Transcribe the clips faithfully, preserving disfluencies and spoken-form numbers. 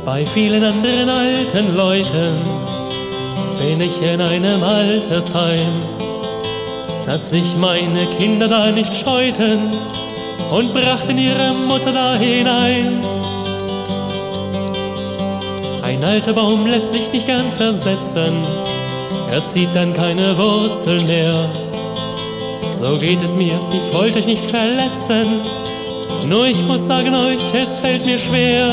Bei vielen anderen alten Leuten bin ich in einem Altersheim, dass sich meine Kinder da nicht scheuten und brachten ihre Mutter da hinein. Ein alter Baum lässt sich nicht gern versetzen, er zieht dann keine Wurzeln mehr. So geht es mir, ich wollte euch nicht verletzen, nur ich muss sagen euch, es fällt mir schwer.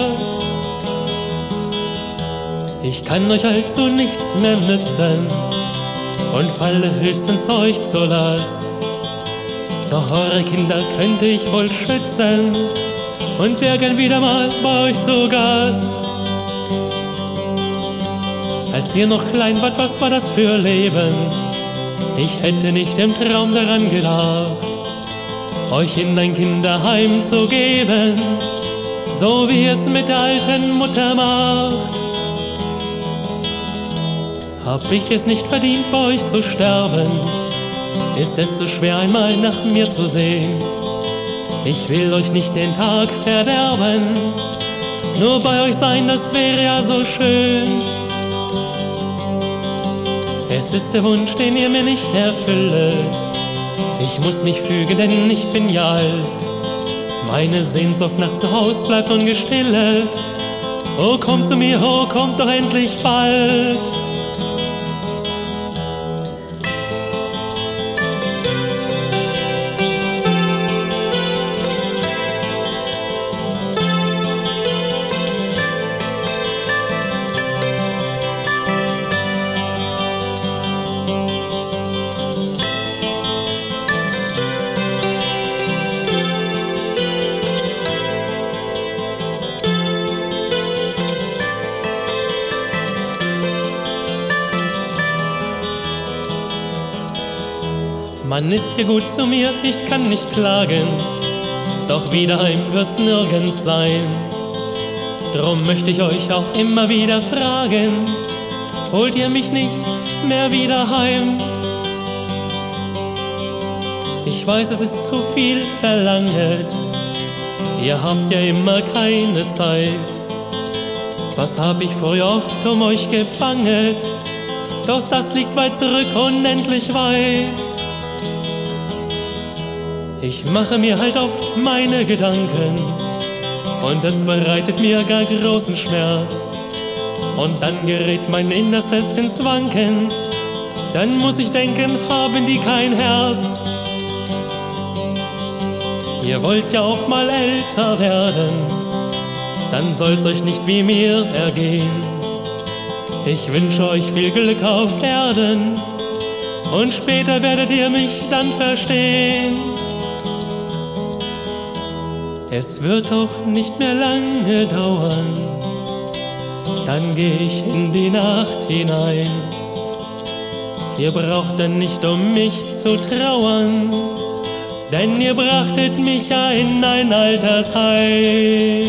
Ich kann euch allzu nichts mehr nützen und falle höchstens euch zur Last. Doch eure Kinder könnte ich wohl schützen und wär gern wieder mal bei euch zu Gast. Als ihr noch klein wart, was war das für Leben? Ich hätte nicht im Traum daran gedacht, euch in ein Kinderheim zu geben, so wie es mit der alten Mutter macht. Hab ich es nicht verdient, bei euch zu sterben? Ist es so schwer, einmal nach mir zu sehen? Ich will euch nicht den Tag verderben, nur bei euch sein, das wäre ja so schön. Es ist der Wunsch, den ihr mir nicht erfüllet. Ich muss mich fügen, denn ich bin ja alt. Meine Sehnsucht nach zu Haus bleibt ungestillet. Oh, kommt zu mir, oh, kommt doch endlich bald. Man ist hier gut zu mir, ich kann nicht klagen, doch wieder heim wird's nirgends sein. Drum möchte ich euch auch immer wieder fragen, holt ihr mich nicht mehr wieder heim? Ich weiß, es ist zu viel verlanget, ihr habt ja immer keine Zeit. Was hab ich früher oft um euch gebanget, doch das liegt weit zurück, unendlich weit. Ich mache mir halt oft meine Gedanken und es bereitet mir gar großen Schmerz. Und dann gerät mein Innerstes ins Wanken, dann muss ich denken, haben die kein Herz? Ihr wollt ja auch mal älter werden, dann soll's euch nicht wie mir ergehen. Ich wünsche euch viel Glück auf Erden und später werdet ihr mich dann verstehen. Es wird doch nicht mehr lange dauern, dann geh ich in die Nacht hinein. Ihr braucht dann nicht um mich zu trauern, denn ihr brachtet mich ja in ein Altersheim.